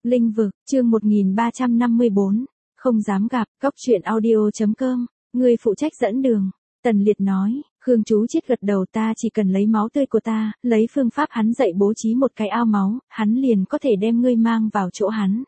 Linh vực, chương 1354, không dám gặp, Cóc truyện audio.com, người phụ trách dẫn đường. Tần Liệt nói, Khương Chú Chiết gật đầu, ta chỉ cần lấy máu tươi của ta, lấy phương pháp hắn dạy bố trí một cái ao máu, hắn liền có thể đem ngươi mang vào chỗ hắn.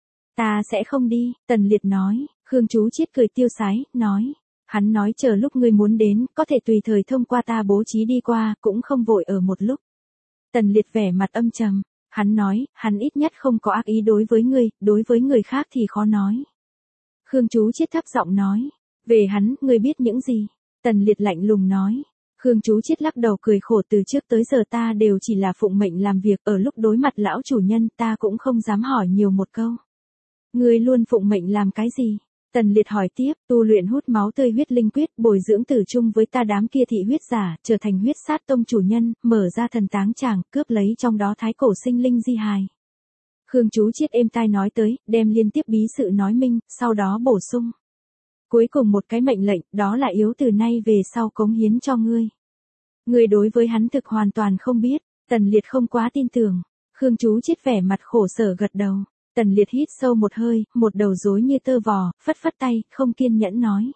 Ta sẽ không đi, Tần Liệt nói. Khương Chú Chiết cười tiêu sái, nói. Hắn nói chờ lúc ngươi muốn đến, có thể tùy thời thông qua ta bố trí đi qua, cũng không vội ở một lúc. Tần Liệt vẻ mặt âm trầm. Hắn nói, hắn ít nhất không có ác ý đối với người khác thì khó nói. Khương Chú Chiết thấp giọng nói. Về hắn, ngươi biết những gì? Tần Liệt lạnh lùng nói. Khương Chú Chiết lắc đầu cười khổ, từ trước tới giờ ta đều chỉ là phụng mệnh làm việc, ở lúc đối mặt lão chủ nhân ta cũng không dám hỏi nhiều một câu. Ngươi luôn phụng mệnh làm cái gì? Tần Liệt hỏi tiếp, tu luyện hút máu tươi huyết linh quyết, bồi dưỡng tử chung với ta đám kia thị huyết giả, trở thành huyết sát tông chủ nhân, mở ra thần táng tràng, cướp lấy trong đó thái cổ sinh linh di hài. Khương Chú Chiết êm tai nói tới, đem liên tiếp bí sự nói minh, sau đó bổ sung. Cuối cùng một cái mệnh lệnh, đó là yếu từ nay về sau cống hiến cho ngươi. Ngươi đối với hắn thực hoàn toàn không biết. Tần Liệt không quá tin tưởng. Khương Chú Chiết vẻ mặt khổ sở gật đầu. Tần Liệt hít sâu một hơi, một đầu rối như tơ vò, phất phất tay, không kiên nhẫn nói.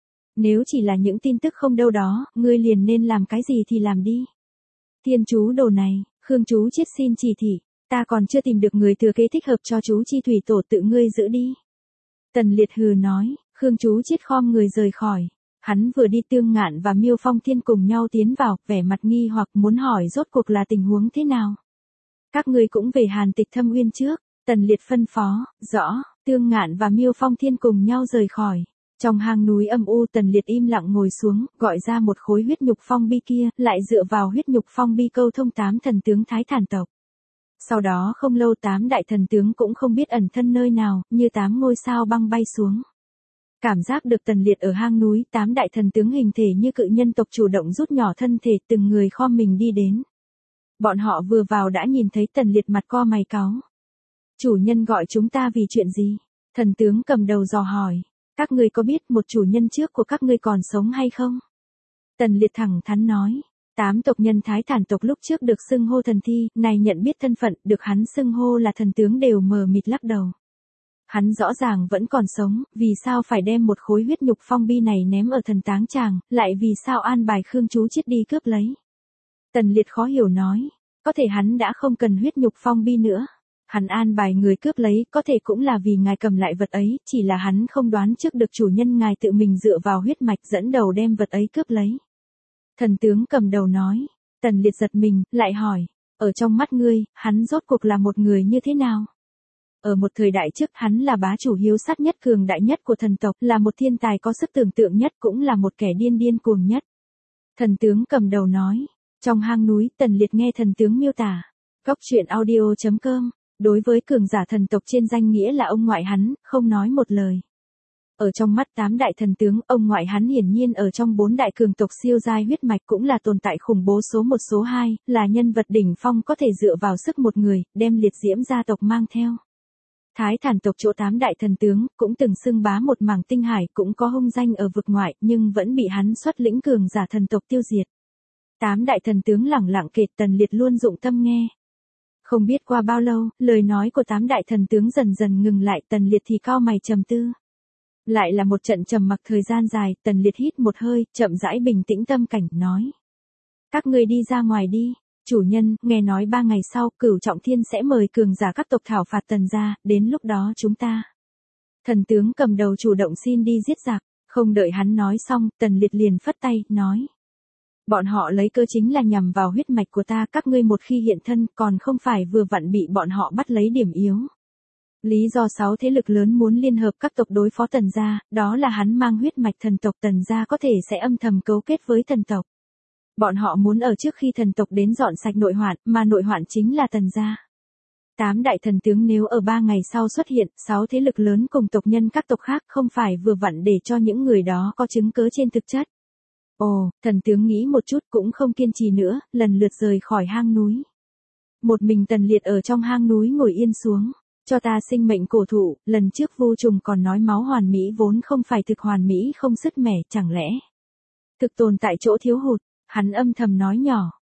Nếu chỉ là những tin tức không đâu đó, ngươi liền nên làm cái gì thì làm đi. Thiên chú đồ này, Khương Chú Chiết xin chỉ thị, ta còn chưa tìm được người thừa kế thích hợp cho chú Chi Thủy Tổ, tự ngươi giữ đi. Tần Liệt hừ nói. Khương Chú Chiết khom người rời khỏi. Hắn vừa đi, Tương Ngạn và Miêu Phong Thiên cùng nhau tiến vào, vẻ mặt nghi hoặc muốn hỏi rốt cuộc là tình huống thế nào. Các ngươi cũng về Hàn Tịch Thâm Uyên trước. Tần Liệt phân phó, rõ. Tương Ngạn và Miêu Phong Thiên cùng nhau rời khỏi. Trong hang núi âm u, Tần Liệt im lặng ngồi xuống, gọi ra một khối huyết nhục phong bi kia, lại dựa vào huyết nhục phong bi câu thông 8 thần tướng Thái Thản tộc. Sau đó không lâu 8 đại thần tướng cũng không biết ẩn thân nơi nào, như 8 ngôi sao băng bay xuống. Cảm giác được Tần Liệt ở hang núi, 8 đại thần tướng hình thể như cự nhân tộc chủ động rút nhỏ thân thể, từng người khom mình đi đến. Bọn họ vừa vào đã nhìn thấy Tần Liệt mặt co mày cáu. Chủ nhân gọi chúng ta vì chuyện gì? Thần tướng cầm đầu dò hỏi. Các ngươi có biết một chủ nhân trước của các ngươi còn sống hay không? Tần Liệt thẳng thắn nói. 8 tộc nhân Thái Thản tộc lúc trước được xưng hô thần thi, này nhận biết thân phận, được hắn xưng hô là thần tướng đều mờ mịt lắc đầu. Hắn rõ ràng vẫn còn sống, vì sao phải đem một khối huyết nhục phong bi này ném ở thần táng tràng, lại vì sao an bài Khương Chú Chiết đi cướp lấy. Tần Liệt khó hiểu nói, có thể hắn đã không cần huyết nhục phong bi nữa. Hắn an bài người cướp lấy, có thể cũng là vì ngài cầm lại vật ấy, chỉ là hắn không đoán trước được chủ nhân ngài tự mình dựa vào huyết mạch dẫn đầu đem vật ấy cướp lấy. Thần tướng cầm đầu nói, Tần Liệt giật mình, lại hỏi, ở trong mắt ngươi, hắn rốt cuộc là một người như thế nào? Ở một thời đại trước, hắn là bá chủ hiếu sát nhất, cường đại nhất của thần tộc, là một thiên tài có sức tưởng tượng nhất, cũng là một kẻ điên cuồng nhất. Thần tướng cầm đầu nói, trong hang núi, Tần Liệt nghe thần tướng miêu tả. Cóc truyện audio.com, đối với cường giả thần tộc trên danh nghĩa là ông ngoại hắn, không nói một lời. Ở trong mắt 8 đại thần tướng, ông ngoại hắn hiển nhiên ở trong 4 đại cường tộc siêu giai huyết mạch cũng là tồn tại khủng bố số 1 số 2, là nhân vật đỉnh phong có thể dựa vào sức một người, đem liệt diễm gia tộc mang theo. Thái Thản tộc chỗ 8 đại thần tướng, cũng từng xưng bá một mảng tinh hải, cũng có hung danh ở vực ngoại, nhưng vẫn bị hắn xuất lĩnh cường giả thần tộc tiêu diệt. 8 đại thần tướng lẳng lặng kể, Tần Liệt luôn dụng tâm nghe. Không biết qua bao lâu, lời nói của 8 đại thần tướng dần dần ngừng lại, Tần Liệt thì cau mày trầm tư. Lại là một trận trầm mặc thời gian dài, Tần Liệt hít một hơi, chậm rãi bình tĩnh tâm cảnh, nói. Các ngươi đi ra ngoài đi. Chủ nhân, nghe nói 3 ngày sau, Cửu Trọng Thiên sẽ mời cường giả các tộc thảo phạt Tần gia, đến lúc đó chúng ta. Thần tướng cầm đầu chủ động xin đi giết giặc, không đợi hắn nói xong, Tần Liệt liền phất tay, nói. Bọn họ lấy cơ chính là nhằm vào huyết mạch của ta, các ngươi một khi hiện thân, còn không phải vừa vặn bị bọn họ bắt lấy điểm yếu. Lý do 6 thế lực lớn muốn liên hợp các tộc đối phó Tần gia, đó là hắn mang huyết mạch thần tộc, Tần gia có thể sẽ âm thầm cấu kết với thần tộc. Bọn họ muốn ở trước khi thần tộc đến dọn sạch nội hoạn, mà nội hoạn chính là Tần gia. 8 đại thần tướng nếu ở 3 ngày sau xuất hiện, 6 thế lực lớn cùng tộc nhân các tộc khác không phải vừa vặn để cho những người đó có chứng cớ trên thực chất. Ồ, thần tướng nghĩ một chút cũng không kiên trì nữa, lần lượt rời khỏi hang núi. Một mình Tần Liệt ở trong hang núi ngồi yên xuống. Cho ta sinh mệnh cổ thụ, lần trước Vu Trùng còn nói máu hoàn mỹ vốn không phải thực hoàn mỹ không sứt mẻ, chẳng lẽ thực tồn tại chỗ thiếu hụt, hắn âm thầm nói nhỏ.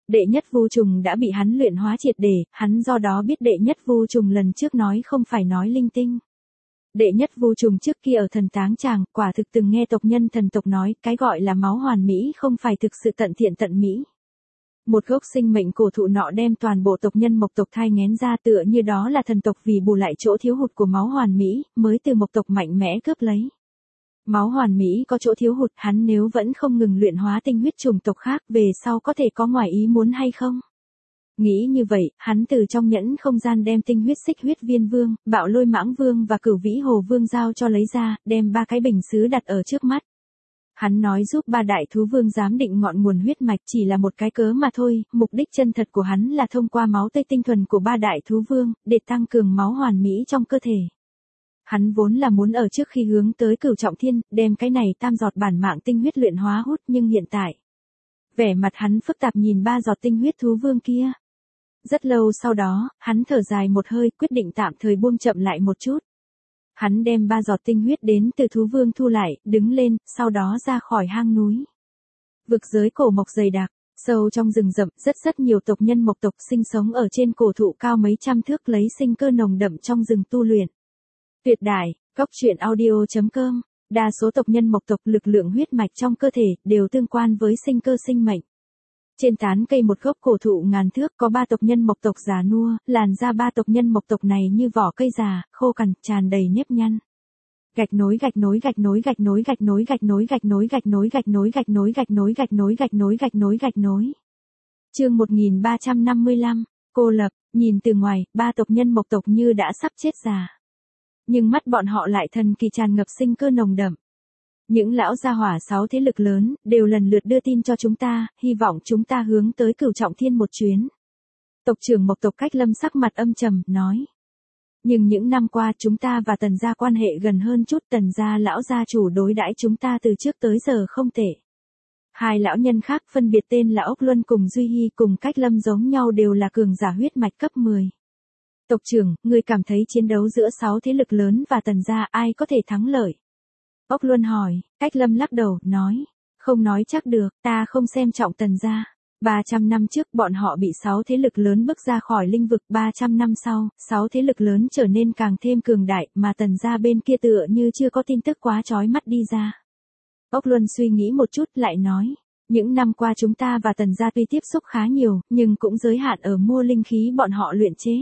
Đệ nhất vu trùng đã bị hắn luyện hóa triệt để, hắn do đó biết đệ nhất vu trùng lần trước nói không phải nói linh tinh. Đệ nhất vu trùng trước kia ở thần táng tràng, quả thực từng nghe tộc nhân thần tộc nói, cái gọi là máu hoàn mỹ không phải thực sự tận thiện tận mỹ. Một gốc sinh mệnh cổ thụ nọ đem toàn bộ tộc nhân mộc tộc thai nghén ra, tựa như đó là thần tộc vì bù lại chỗ thiếu hụt của máu hoàn mỹ, mới từ mộc tộc mạnh mẽ cướp lấy. Máu hoàn mỹ có chỗ thiếu hụt, hắn nếu vẫn không ngừng luyện hóa tinh huyết chủng tộc khác, về sau có thể có ngoài ý muốn hay không? Nghĩ như vậy, hắn từ trong nhẫn không gian đem tinh huyết xích huyết viên vương, bạo lôi mãng vương và cửu vĩ hồ vương giao cho lấy ra, đem 3 cái bình sứ đặt ở trước mắt. Hắn nói giúp 3 đại thú vương giám định ngọn nguồn huyết mạch chỉ là một cái cớ mà thôi, mục đích chân thật của hắn là thông qua máu tươi tinh thuần của 3 đại thú vương, để tăng cường máu hoàn mỹ trong cơ thể. Hắn vốn là muốn ở trước khi hướng tới cửu trọng thiên, đem cái này tam giọt bản mạng tinh huyết luyện hóa hút, nhưng hiện tại, vẻ mặt hắn phức tạp nhìn 3 giọt tinh huyết thú vương kia. Rất lâu sau đó, hắn thở dài một hơi, quyết định tạm thời buông chậm lại một chút. Hắn đem 3 giọt tinh huyết đến từ thú vương thu lại, đứng lên, sau đó ra khỏi hang núi. Vực giới cổ mộc dày đặc, sâu trong rừng rậm, rất nhiều tộc nhân mộc tộc sinh sống ở trên cổ thụ cao mấy trăm thước, lấy sinh cơ nồng đậm trong rừng tu luyện. Tuyệt đại, góc truyện audio.com, đa số tộc nhân mộc tộc lực lượng huyết mạch trong cơ thể đều tương quan với sinh cơ sinh mệnh. Trên tán cây một gốc cổ thụ ngàn thước có 3 tộc nhân mộc tộc già nua, làn da 3 tộc nhân mộc tộc này như vỏ cây già, khô cằn, tràn đầy nếp nhăn. Gạch nối gạch nối gạch nối gạch nối gạch nối gạch nối gạch nối gạch nối gạch nối gạch nối gạch nối gạch nối gạch nối gạch nối gạch nối. Chương 1355, cô lập, nhìn từ ngoài, 3 tộc nhân mộc tộc như đã sắp chết già. Nhưng mắt bọn họ lại thần kỳ tràn ngập sinh cơ nồng đậm. Những lão gia hỏa 6 thế lực lớn, đều lần lượt đưa tin cho chúng ta, hy vọng chúng ta hướng tới cửu trọng thiên một chuyến. Tộc trưởng mộc tộc Cách Lâm sắc mặt âm trầm, nói. Nhưng những năm qua chúng ta và Tần gia quan hệ gần hơn chút, Tần gia lão gia chủ đối đãi chúng ta từ trước tới giờ không tệ. 2 lão nhân khác phân biệt tên là Ốc Luân cùng Duy Hy cùng Cách Lâm giống nhau đều là cường giả huyết mạch cấp 10. Tộc trưởng, người cảm thấy chiến đấu giữa 6 thế lực lớn và Tần gia ai có thể thắng lợi? Ốc Luân hỏi, Cách Lâm lắc đầu, nói, không nói chắc được, ta không xem trọng Tần gia. 300 năm trước bọn họ bị 6 thế lực lớn bức ra khỏi linh vực, 300 năm sau, 6 thế lực lớn trở nên càng thêm cường đại, mà Tần gia bên kia tựa như chưa có tin tức quá chói mắt đi ra. Ốc Luân suy nghĩ một chút lại nói, những năm qua chúng ta và Tần gia tuy tiếp xúc khá nhiều, nhưng cũng giới hạn ở mua linh khí bọn họ luyện chế.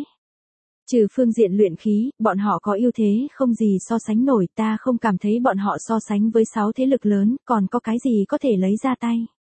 Trừ phương diện luyện khí, bọn họ có ưu thế không gì so sánh nổi, ta không cảm thấy bọn họ so sánh với 6 thế lực lớn, còn có cái gì có thể lấy ra tay.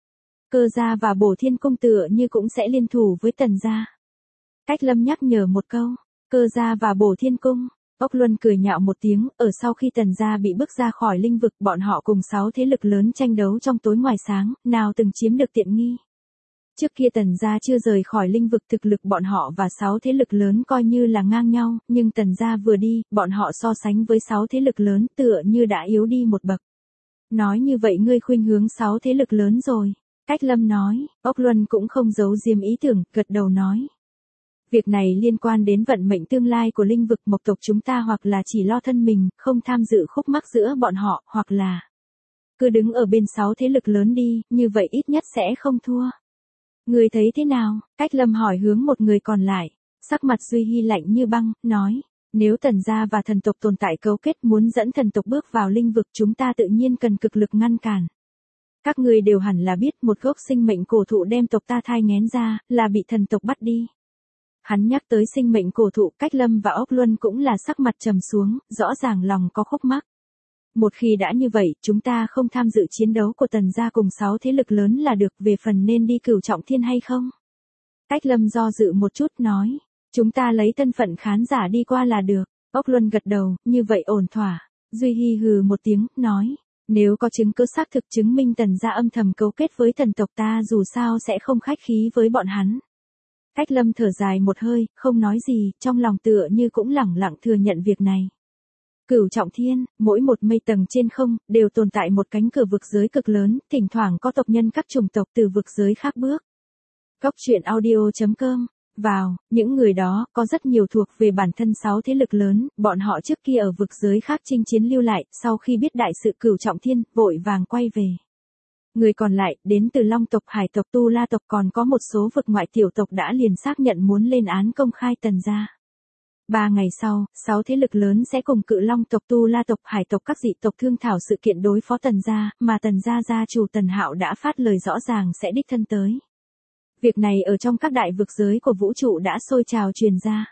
Cơ gia và Bổ Thiên Cung tựa như cũng sẽ liên thủ với Tần gia. Cách Lâm nhắc nhở một câu, Cơ gia và Bổ Thiên Cung. Ốc Luân cười nhạo một tiếng, ở sau khi Tần gia bị bức ra khỏi linh vực, bọn họ cùng 6 thế lực lớn tranh đấu trong tối ngoài sáng, nào từng chiếm được tiện nghi. Trước kia Tần gia chưa rời khỏi linh vực, thực lực bọn họ và 6 thế lực lớn coi như là ngang nhau, nhưng Tần gia vừa đi, bọn họ so sánh với 6 thế lực lớn tựa như đã yếu đi một bậc. Nói như vậy ngươi khuynh hướng 6 thế lực lớn rồi. Cách Lâm nói, Ốc Luân cũng không giấu diếm ý tưởng, gật đầu nói. Việc này liên quan đến vận mệnh tương lai của linh vực mộc tộc chúng ta, hoặc là chỉ lo thân mình, không tham dự khúc mắc giữa bọn họ, hoặc là cứ đứng ở bên 6 thế lực lớn đi, như vậy ít nhất sẽ không thua. Người thấy thế nào? Cách Lâm hỏi hướng một người còn lại. Sắc mặt Duy Hy lạnh như băng, nói, nếu Tần gia và thần tộc tồn tại cấu kết muốn dẫn thần tộc bước vào linh vực, chúng ta tự nhiên cần cực lực ngăn cản. Các ngươi đều hẳn là biết một gốc sinh mệnh cổ thụ đem tộc ta thai nghén ra, là bị thần tộc bắt đi. Hắn nhắc tới sinh mệnh cổ thụ, Cách Lâm và Ốc Luân cũng là sắc mặt trầm xuống, rõ ràng lòng có khúc mắc. Một khi đã như vậy, chúng ta không tham dự chiến đấu của Tần gia cùng 6 thế lực lớn là được, về phần nên đi cửu trọng thiên hay không? Cách Lâm do dự một chút nói, chúng ta lấy thân phận khán giả đi qua là được. Ốc Luân gật đầu, như vậy ổn thỏa. Duy Hy hừ một tiếng, nói, nếu có chứng cứ xác thực chứng minh Tần gia âm thầm cấu kết với thần tộc, ta dù sao sẽ không khách khí với bọn hắn. Cách Lâm thở dài một hơi, không nói gì, trong lòng tựa như cũng lẳng lặng thừa nhận việc này. Cửu trọng thiên, mỗi một mây tầng trên không, đều tồn tại một cánh cửa vực giới cực lớn, thỉnh thoảng có tộc nhân các chủng tộc từ vực giới khác bước. Góc truyện audio.com, vào, những người đó, có rất nhiều thuộc về bản thân 6 thế lực lớn, bọn họ trước kia ở vực giới khác chinh chiến lưu lại, sau khi biết đại sự cửu trọng thiên, vội vàng quay về. Người còn lại, đến từ Long tộc, Hải tộc, Tu La tộc còn có một số vực ngoại tiểu tộc đã liền xác nhận muốn lên án công khai Tần gia. 3 ngày sau, 6 thế lực lớn sẽ cùng Cự Long tộc, Tu La tộc, Hải tộc các dị tộc thương thảo sự kiện đối phó Tần gia, mà Tần gia gia chủ Tần Hạo đã phát lời rõ ràng sẽ đích thân tới. Việc này ở trong các đại vực giới của vũ trụ đã sôi trào truyền ra.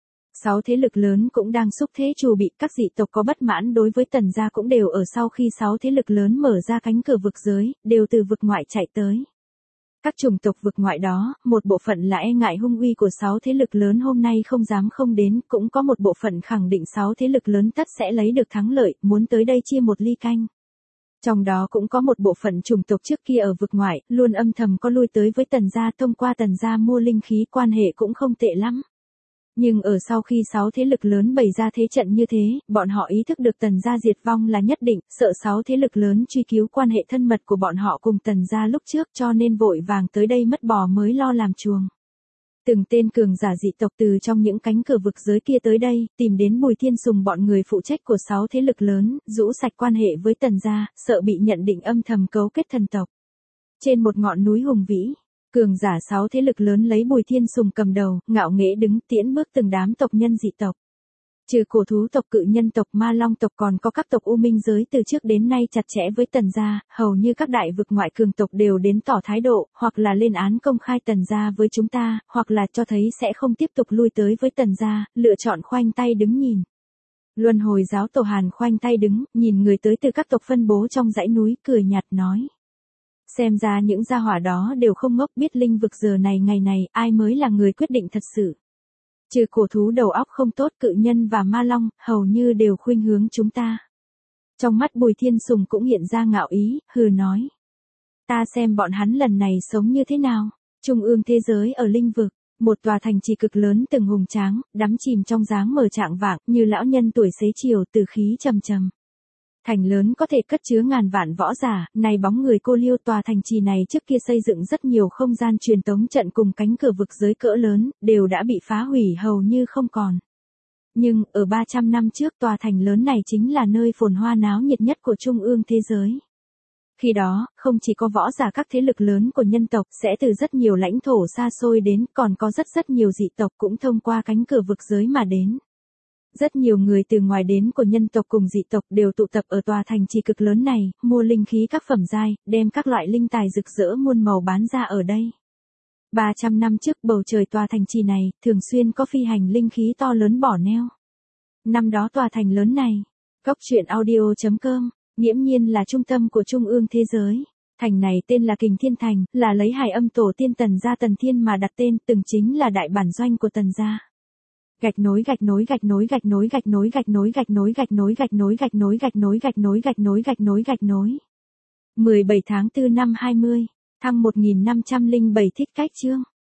6 thế lực lớn cũng đang xúc thế trù bị, các dị tộc có bất mãn đối với Tần gia cũng đều ở sau khi 6 thế lực lớn mở ra cánh cửa vực giới, đều từ vực ngoại chạy tới. Các chủng tộc vực ngoại đó, một bộ phận là e ngại hung uy của 6 thế lực lớn hôm nay không dám không đến, cũng có một bộ phận khẳng định 6 thế lực lớn tất sẽ lấy được thắng lợi, muốn tới đây chia một ly canh. Trong đó cũng có một bộ phận chủng tộc trước kia ở vực ngoại, luôn âm thầm có lui tới với Tần gia, thông qua Tần gia mua linh khí, quan hệ cũng không tệ lắm. Nhưng ở sau khi 6 thế lực lớn bày ra thế trận như thế, bọn họ ý thức được Tần gia diệt vong là nhất định, sợ 6 thế lực lớn truy cứu quan hệ thân mật của bọn họ cùng Tần gia lúc trước, cho nên vội vàng tới đây mất bò mới lo làm chuồng. Từng tên cường giả dị tộc từ trong những cánh cửa vực giới kia tới đây, tìm đến Bùi Thiên Sùng bọn người phụ trách của 6 thế lực lớn, rũ sạch quan hệ với Tần gia, sợ bị nhận định âm thầm cấu kết thần tộc. Trên một ngọn núi hùng vĩ, cường giả 6 thế lực lớn lấy Bùi Thiên Sùng cầm đầu, ngạo nghễ đứng tiễn bước từng đám tộc nhân dị tộc. Trừ cổ thú tộc, cự nhân tộc, ma long tộc còn có các tộc U Minh giới từ trước đến nay chặt chẽ với Tần gia, hầu như các đại vực ngoại cường tộc đều đến tỏ thái độ, hoặc là lên án công khai Tần gia với chúng ta, hoặc là cho thấy sẽ không tiếp tục lui tới với Tần gia, lựa chọn khoanh tay đứng nhìn. Luân hồi giáo tổ Hàn khoanh tay đứng, nhìn người tới từ các tộc phân bố trong dãy núi, cười nhạt nói. Xem ra những gia hỏa đó đều không ngốc, biết linh vực giờ này ngày này, ai mới là người quyết định thật sự. Trừ cổ thú đầu óc không tốt, cự nhân và ma long, hầu như đều khuynh hướng chúng ta. Trong mắt Bùi Thiên Sùng cũng hiện ra ngạo ý, hừ nói. Ta xem bọn hắn lần này sống như thế nào. Trung ương thế giới ở linh vực, một tòa thành trì cực lớn từng hùng tráng, đắm chìm trong dáng mờ trạng vạng, như lão nhân tuổi xế chiều, từ khí trầm trầm. Thành lớn có thể cất chứa ngàn vạn võ giả, này bóng người cô liêu. Tòa thành trì này trước kia xây dựng rất nhiều không gian truyền tống trận cùng cánh cửa vực giới cỡ lớn, đều đã bị phá hủy hầu như không còn. Nhưng, ở 300 năm trước tòa thành lớn này chính là nơi phồn hoa náo nhiệt nhất của trung ương thế giới. Khi đó, không chỉ có võ giả các thế lực lớn của nhân tộc sẽ từ rất nhiều lãnh thổ xa xôi đến, còn có rất nhiều dị tộc cũng thông qua cánh cửa vực giới mà đến. Rất nhiều người từ ngoài đến của nhân tộc cùng dị tộc đều tụ tập ở tòa thành trì cực lớn này, mua linh khí các phẩm giai, đem các loại linh tài rực rỡ muôn màu bán ra ở đây. 300 năm trước bầu trời tòa thành trì này, thường xuyên có phi hành linh khí to lớn bỏ neo. Năm đó tòa thành lớn này, Cốc Truyện Audio.com, nghiễm nhiên là trung tâm của trung ương thế giới. Thành này tên là Kình Thiên Thành, là lấy hài âm tổ tiên Tần gia Tần Thiên mà đặt tên, từng chính là đại bản doanh của Tần gia. Gạch nối gạch nối gạch nối gạch nối gạch nối gạch nối gạch nối gạch nối gạch nối gạch nối gạch nối gạch nối gạch nối gạch nối gạch nối. 17 tháng 4 năm 20, thăng 1507 thích cách chương.